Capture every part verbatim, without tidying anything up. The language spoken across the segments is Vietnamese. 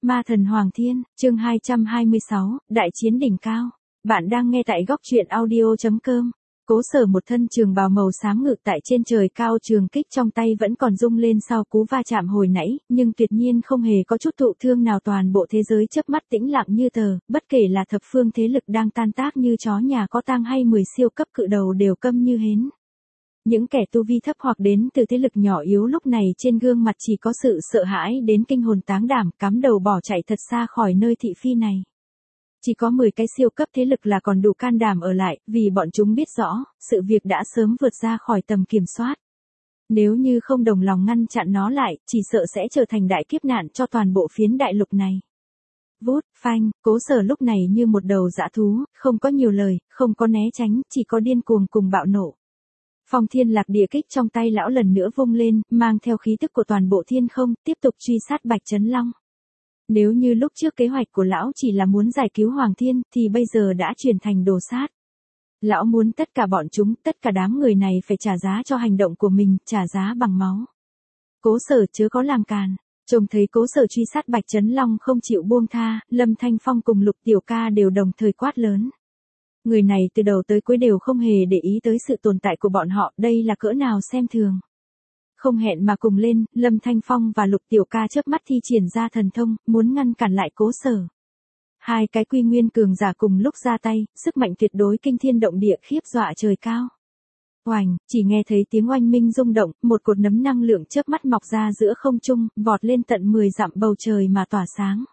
Ma thần Hoàng Thiên, chương hai trăm hai mươi sáu, Đại chiến đỉnh cao. Bạn đang nghe tại góc truyện audio chấm com. Cố Sở một thân trường bào màu xám ngự tại trên trời cao, trường kích trong tay vẫn còn rung lên sau cú va chạm hồi nãy, nhưng tuyệt nhiên không hề có chút thụ thương nào, toàn bộ thế giới chớp mắt tĩnh lặng như tờ, bất kể là thập phương thế lực đang tan tác như chó nhà có tang hay mười siêu cấp cự đầu đều câm như hến. Những kẻ tu vi thấp hoặc đến từ thế lực nhỏ yếu lúc này trên gương mặt chỉ có sự sợ hãi đến kinh hồn táng đảm, cắm đầu bỏ chạy thật xa khỏi nơi thị phi này. Chỉ có mười cái siêu cấp thế lực là còn đủ can đảm ở lại, vì bọn chúng biết rõ, sự việc đã sớm vượt ra khỏi tầm kiểm soát. Nếu như không đồng lòng ngăn chặn nó lại, chỉ sợ sẽ trở thành đại kiếp nạn cho toàn bộ phiến đại lục này. Vút, phanh, Cố Sở lúc này như một đầu dã thú, không có nhiều lời, không có né tránh, chỉ có điên cuồng cùng bạo nộ. Phong Thiên Lạc Địa kích trong tay lão lần nữa vung lên, mang theo khí tức của toàn bộ thiên không, tiếp tục truy sát Bạch Chấn Long. Nếu như lúc trước kế hoạch của lão chỉ là muốn giải cứu Hoàng Thiên, thì bây giờ đã chuyển thành đồ sát. Lão muốn tất cả bọn chúng, tất cả đám người này phải trả giá cho hành động của mình, trả giá bằng máu. Cố Sở chớ có làm càn. Trông thấy Cố Sở truy sát Bạch Chấn Long không chịu buông tha, Lâm Thanh Phong cùng Lục Tiểu Ca đều đồng thời quát lớn. Người này từ đầu tới cuối đều không hề để ý tới sự tồn tại của bọn họ, đây là cỡ nào xem thường. Không hẹn mà cùng lên, Lâm Thanh Phong và Lục Tiểu Ca chớp mắt thi triển ra thần thông, muốn ngăn cản lại Cố Sở. Hai cái quy nguyên cường giả cùng lúc ra tay, sức mạnh tuyệt đối kinh thiên động địa, khiếp dọa trời cao. Oành, chỉ nghe thấy tiếng oanh minh rung động, một cột nấm năng lượng chớp mắt mọc ra giữa không trung, vọt lên tận mười dặm bầu trời mà tỏa sáng.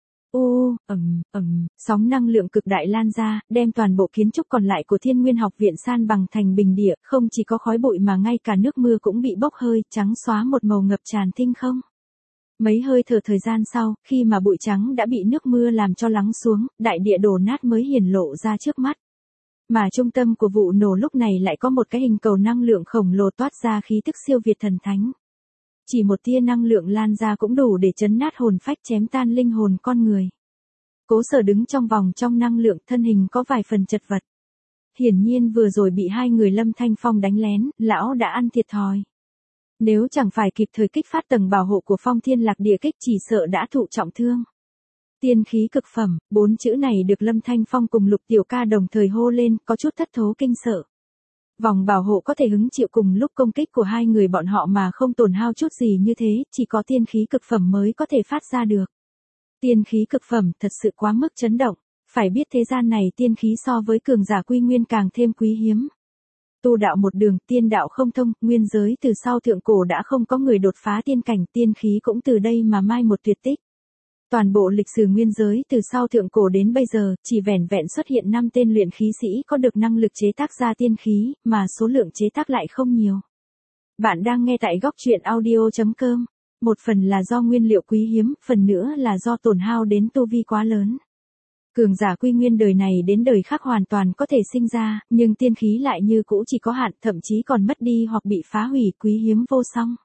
U, ầm, ầm, sóng năng lượng cực đại lan ra, đem toàn bộ kiến trúc còn lại của Thiên Nguyên học viện san bằng thành bình địa, không chỉ có khói bụi mà ngay cả nước mưa cũng bị bốc hơi, trắng xóa một màu ngập tràn tinh không. Mấy hơi thở thời gian sau, khi mà bụi trắng đã bị nước mưa làm cho lắng xuống, đại địa đổ nát mới hiển lộ ra trước mắt. Mà trung tâm của vụ nổ lúc này lại có một cái hình cầu năng lượng khổng lồ toát ra khí tức siêu việt thần thánh. Chỉ một tia năng lượng lan ra cũng đủ để chấn nát hồn phách, chém tan linh hồn con người. Cố Sở đứng trong vòng trong năng lượng, thân hình có vài phần chật vật. Hiển nhiên vừa rồi bị hai người Lâm Thanh Phong đánh lén, lão đã ăn thiệt thòi. Nếu chẳng phải kịp thời kích phát tầng bảo hộ của Phong Thiên Lạc Địa kích, chỉ sợ đã thụ trọng thương. Tiên khí cực phẩm, bốn chữ này được Lâm Thanh Phong cùng Lục Tiểu Ca đồng thời hô lên, có chút thất thố kinh sợ. Vòng bảo hộ có thể hứng chịu cùng lúc công kích của hai người bọn họ mà không tổn hao chút gì như thế, chỉ có tiên khí cực phẩm mới có thể phát ra được. Tiên khí cực phẩm thật sự quá mức chấn động, phải biết thế gian này tiên khí so với cường giả quy nguyên càng thêm quý hiếm. Tu đạo một đường, tiên đạo không thông, nguyên giới từ sau thượng cổ đã không có người đột phá tiên cảnh, tiên khí cũng từ đây mà mai một tuyệt tích. Toàn bộ lịch sử nguyên giới từ sau thượng cổ đến bây giờ, chỉ vẻn vẹn xuất hiện năm tên luyện khí sĩ có được năng lực chế tác ra tiên khí, mà số lượng chế tác lại không nhiều. Bạn đang nghe tại góc truyện audio chấm com. Một phần là do nguyên liệu quý hiếm, phần nữa là do tổn hao đến tu vi quá lớn. Cường giả quy nguyên đời này đến đời khác hoàn toàn có thể sinh ra, nhưng tiên khí lại như cũ chỉ có hạn, thậm chí còn mất đi hoặc bị phá hủy, quý hiếm vô song.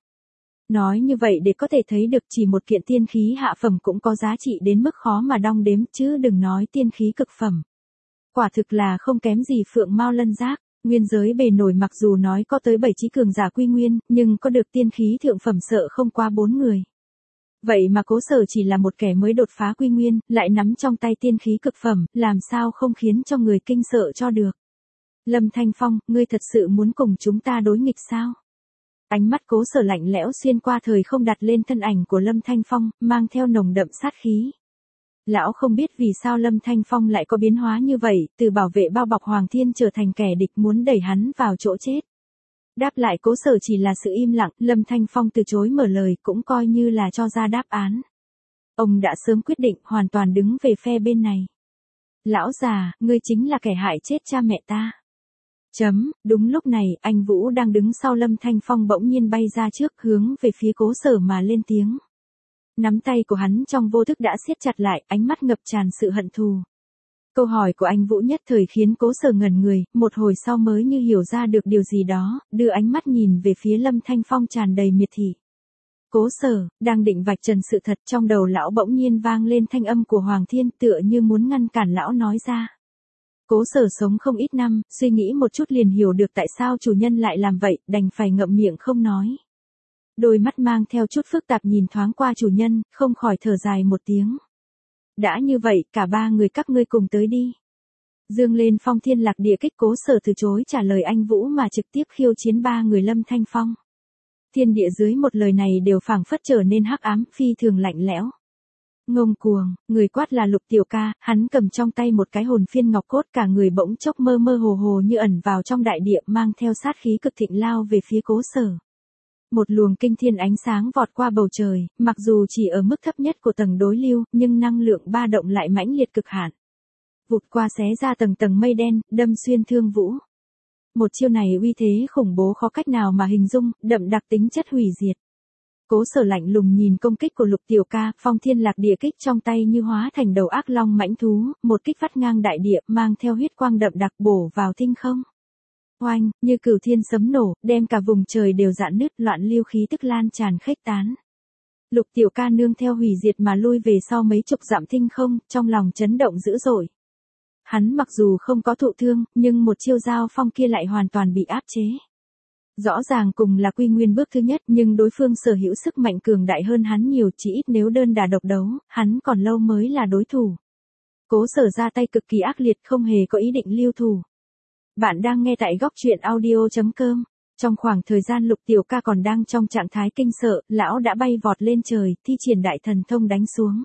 Nói như vậy để có thể thấy được chỉ một kiện tiên khí hạ phẩm cũng có giá trị đến mức khó mà đong đếm, chứ đừng nói tiên khí cực phẩm. Quả thực là không kém gì phượng mao lân giác. Nguyên giới bề nổi mặc dù nói có tới bảy chí cường giả quy nguyên, nhưng có được tiên khí thượng phẩm sợ không qua bốn người. Vậy mà Cố Sở chỉ là một kẻ mới đột phá quy nguyên, lại nắm trong tay tiên khí cực phẩm, làm sao không khiến cho người kinh sợ cho được. Lâm Thanh Phong, ngươi thật sự muốn cùng chúng ta đối nghịch sao? Ánh mắt Cố Sở lạnh lẽo xuyên qua thời không đặt lên thân ảnh của Lâm Thanh Phong, mang theo nồng đậm sát khí. Lão không biết vì sao Lâm Thanh Phong lại có biến hóa như vậy, từ bảo vệ bao bọc Hoàng Thiên trở thành kẻ địch muốn đẩy hắn vào chỗ chết. Đáp lại Cố Sở chỉ là sự im lặng, Lâm Thanh Phong từ chối mở lời, cũng coi như là cho ra đáp án. Ông đã sớm quyết định, hoàn toàn đứng về phe bên này. Lão già, ngươi chính là kẻ hại chết cha mẹ ta. Chấm, đúng lúc này, anh Vũ đang đứng sau Lâm Thanh Phong bỗng nhiên bay ra trước, hướng về phía Cố Sở mà lên tiếng. Nắm tay của hắn trong vô thức đã siết chặt lại, ánh mắt ngập tràn sự hận thù. Câu hỏi của anh Vũ nhất thời khiến Cố Sở ngẩn người, một hồi sau mới như hiểu ra được điều gì đó, đưa ánh mắt nhìn về phía Lâm Thanh Phong tràn đầy miệt thị. Cố Sở, đang định vạch trần sự thật, trong đầu lão bỗng nhiên vang lên thanh âm của Hoàng Thiên, tựa như muốn ngăn cản lão nói ra. Cố Sở sống không ít năm, suy nghĩ một chút liền hiểu được tại sao chủ nhân lại làm vậy, đành phải ngậm miệng không nói. Đôi mắt mang theo chút phức tạp nhìn thoáng qua chủ nhân, không khỏi thở dài một tiếng. Đã như vậy, cả ba người các ngươi cùng tới đi. Dương lên phong thiên lạc địa kích, Cố Sở từ chối trả lời anh Vũ mà trực tiếp khiêu chiến ba người Lâm Thanh Phong. Thiên địa dưới một lời này đều phảng phất trở nên hắc ám, phi thường lạnh lẽo. Ngông cuồng, người quát là Lục Tiểu Ca, hắn cầm trong tay một cái hồn phiên ngọc cốt, cả người bỗng chốc mơ mơ hồ hồ như ẩn vào trong đại địa, mang theo sát khí cực thịnh lao về phía Cố Sở. Một luồng kinh thiên ánh sáng vọt qua bầu trời, mặc dù chỉ ở mức thấp nhất của tầng đối lưu, nhưng năng lượng ba động lại mãnh liệt cực hạn. Vụt qua xé ra tầng tầng mây đen, đâm xuyên thương vũ. Một chiêu này uy thế khủng bố khó cách nào mà hình dung, đậm đặc tính chất hủy diệt. Cố Sở lạnh lùng nhìn công kích của Lục Tiểu Ca, phong thiên lạc địa kích trong tay như hóa thành đầu ác long mãnh thú, một kích vắt ngang đại địa, mang theo huyết quang đậm đặc bổ vào tinh không. Oanh, như cửu thiên sấm nổ, đem cả vùng trời đều rạn nứt, loạn lưu khí tức lan tràn khuếch tán. Lục Tiểu Ca nương theo hủy diệt mà lui về sau mấy chục dặm tinh không, trong lòng chấn động dữ dội. Hắn mặc dù không có thụ thương, nhưng một chiêu giao phong kia lại hoàn toàn bị áp chế. Rõ ràng cùng là quy nguyên bước thứ nhất, nhưng đối phương sở hữu sức mạnh cường đại hơn hắn nhiều, chỉ ít nếu đơn đả độc đấu, hắn còn lâu mới là đối thủ. Cố Sở ra tay cực kỳ ác liệt, không hề có ý định lưu thủ. Bạn đang nghe tại góc truyện audio chấm com. Trong khoảng thời gian Lục Tiểu Ca còn đang trong trạng thái kinh sợ, lão đã bay vọt lên trời, thi triển đại thần thông đánh xuống.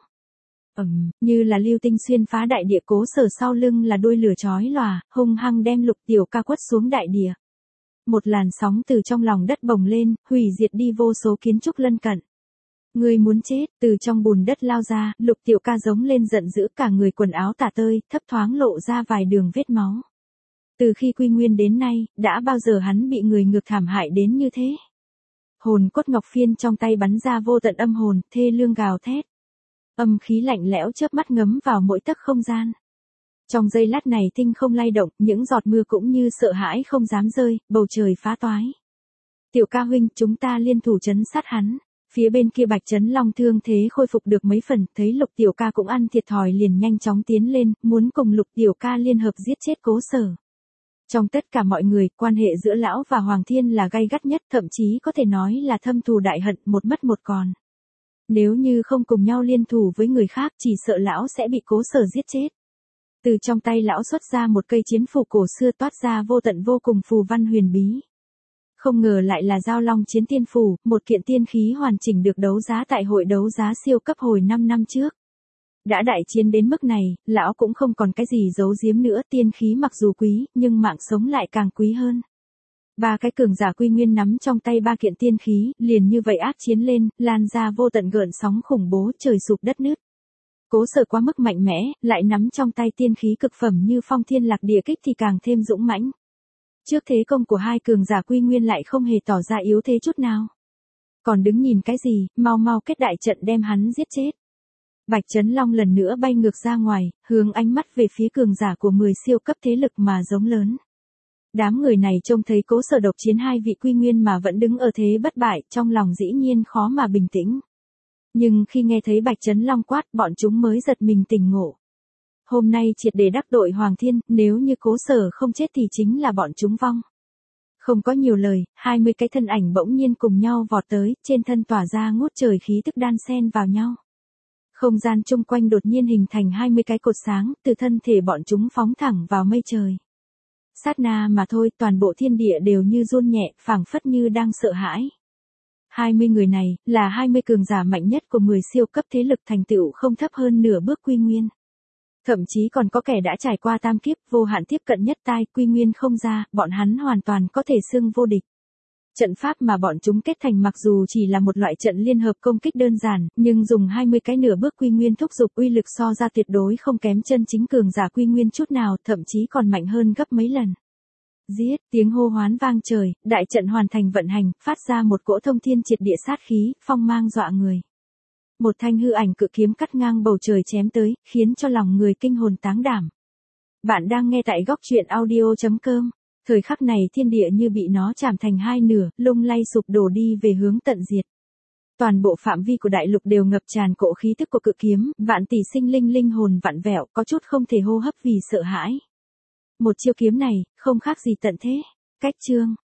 Ầm, như là lưu tinh xuyên phá đại địa, Cố Sở sau lưng là đuôi lửa chói lòa, hung hăng đem Lục Tiểu Ca quất xuống đại địa. Một làn sóng từ trong lòng đất bồng lên, hủy diệt đi vô số kiến trúc lân cận. Người muốn chết, từ trong bùn đất lao ra, Lục Tiểu Ca giống lên giận dữ, cả người quần áo tả tơi, thấp thoáng lộ ra vài đường vết máu. Từ khi quy nguyên đến nay, đã bao giờ hắn bị người ngược thảm hại đến như thế? Hồn cốt ngọc phiên trong tay bắn ra vô tận âm hồn, thê lương gào thét. Âm khí lạnh lẽo chớp mắt ngấm vào mỗi tấc không gian. Trong giây lát này tinh không lay động, những giọt mưa cũng như sợ hãi không dám rơi, bầu trời phá toái. Tiểu Ca huynh, chúng ta liên thủ trấn sát hắn. Phía bên kia Bạch Chấn Long thương thế khôi phục được mấy phần, thấy Lục Tiểu Ca cũng ăn thiệt thòi liền nhanh chóng tiến lên, muốn cùng Lục Tiểu Ca liên hợp giết chết Cố Sở. Trong tất cả mọi người, quan hệ giữa lão và Hoàng Thiên là gay gắt nhất, thậm chí có thể nói là thâm thù đại hận, một mất một còn. Nếu như không cùng nhau liên thủ với người khác, chỉ sợ lão sẽ bị Cố Sở giết chết. Từ trong tay lão xuất ra một cây chiến phù cổ xưa, toát ra vô tận vô cùng phù văn huyền bí. Không ngờ lại là Giao Long Chiến Tiên Phù, một kiện tiên khí hoàn chỉnh được đấu giá tại hội đấu giá siêu cấp hồi năm năm trước. Đã đại chiến đến mức này, lão cũng không còn cái gì giấu giếm nữa, tiên khí mặc dù quý, nhưng mạng sống lại càng quý hơn. Ba cái cường giả quy nguyên nắm trong tay ba kiện tiên khí, liền như vậy ác chiến lên, lan ra vô tận gợn sóng khủng bố, trời sụp đất nứt. Cố Sở quá mức mạnh mẽ, lại nắm trong tay tiên khí cực phẩm như phong thiên lạc địa kích thì càng thêm dũng mãnh. Trước thế công của hai cường giả quy nguyên lại không hề tỏ ra yếu thế chút nào. Còn đứng nhìn cái gì, mau mau kết đại trận đem hắn giết chết. Bạch Chấn Long lần nữa bay ngược ra ngoài, hướng ánh mắt về phía cường giả của mười siêu cấp thế lực mà giống lớn. Đám người này trông thấy Cố Sở độc chiến hai vị quy nguyên mà vẫn đứng ở thế bất bại, trong lòng dĩ nhiên khó mà bình tĩnh. Nhưng khi nghe thấy Bạch Chấn Long quát, bọn chúng mới giật mình tỉnh ngộ. Hôm nay triệt để đắc tội Hoàng Thiên, nếu như Cố Sở không chết thì chính là bọn chúng vong. Không có nhiều lời, hai mươi cái thân ảnh bỗng nhiên cùng nhau vọt tới, trên thân tỏa ra ngút trời khí tức đan xen vào nhau. Không gian chung quanh đột nhiên hình thành hai mươi cái cột sáng, từ thân thể bọn chúng phóng thẳng vào mây trời. Sát na mà thôi, toàn bộ thiên địa đều như run nhẹ, phảng phất như đang sợ hãi. hai mươi người này, là hai mươi cường giả mạnh nhất của mười siêu cấp thế lực, thành tựu không thấp hơn nửa bước quy nguyên. Thậm chí còn có kẻ đã trải qua tam kiếp, vô hạn tiếp cận nhất tai, quy nguyên không ra, bọn hắn hoàn toàn có thể xưng vô địch. Trận pháp mà bọn chúng kết thành mặc dù chỉ là một loại trận liên hợp công kích đơn giản, nhưng dùng hai mươi cái nửa bước quy nguyên thúc giục, uy lực so ra tuyệt đối không kém chân chính cường giả quy nguyên chút nào, thậm chí còn mạnh hơn gấp mấy lần. Giết, tiếng hô hoán vang trời, đại trận hoàn thành vận hành, phát ra một cỗ thông thiên triệt địa sát khí, phong mang dọa người. Một thanh hư ảnh cự kiếm cắt ngang bầu trời chém tới, khiến cho lòng người kinh hồn táng đảm. Bạn đang nghe tại góc truyện audio chấm com. Thời khắc này thiên địa như bị nó chạm thành hai nửa, lung lay sụp đổ đi về hướng tận diệt. Toàn bộ phạm vi của đại lục đều ngập tràn cỗ khí tức của cự kiếm, vạn tỷ sinh linh linh hồn vặn vẹo, có chút không thể hô hấp vì sợ hãi. Một chiêu kiếm này, không khác gì tận thế. Cách chương,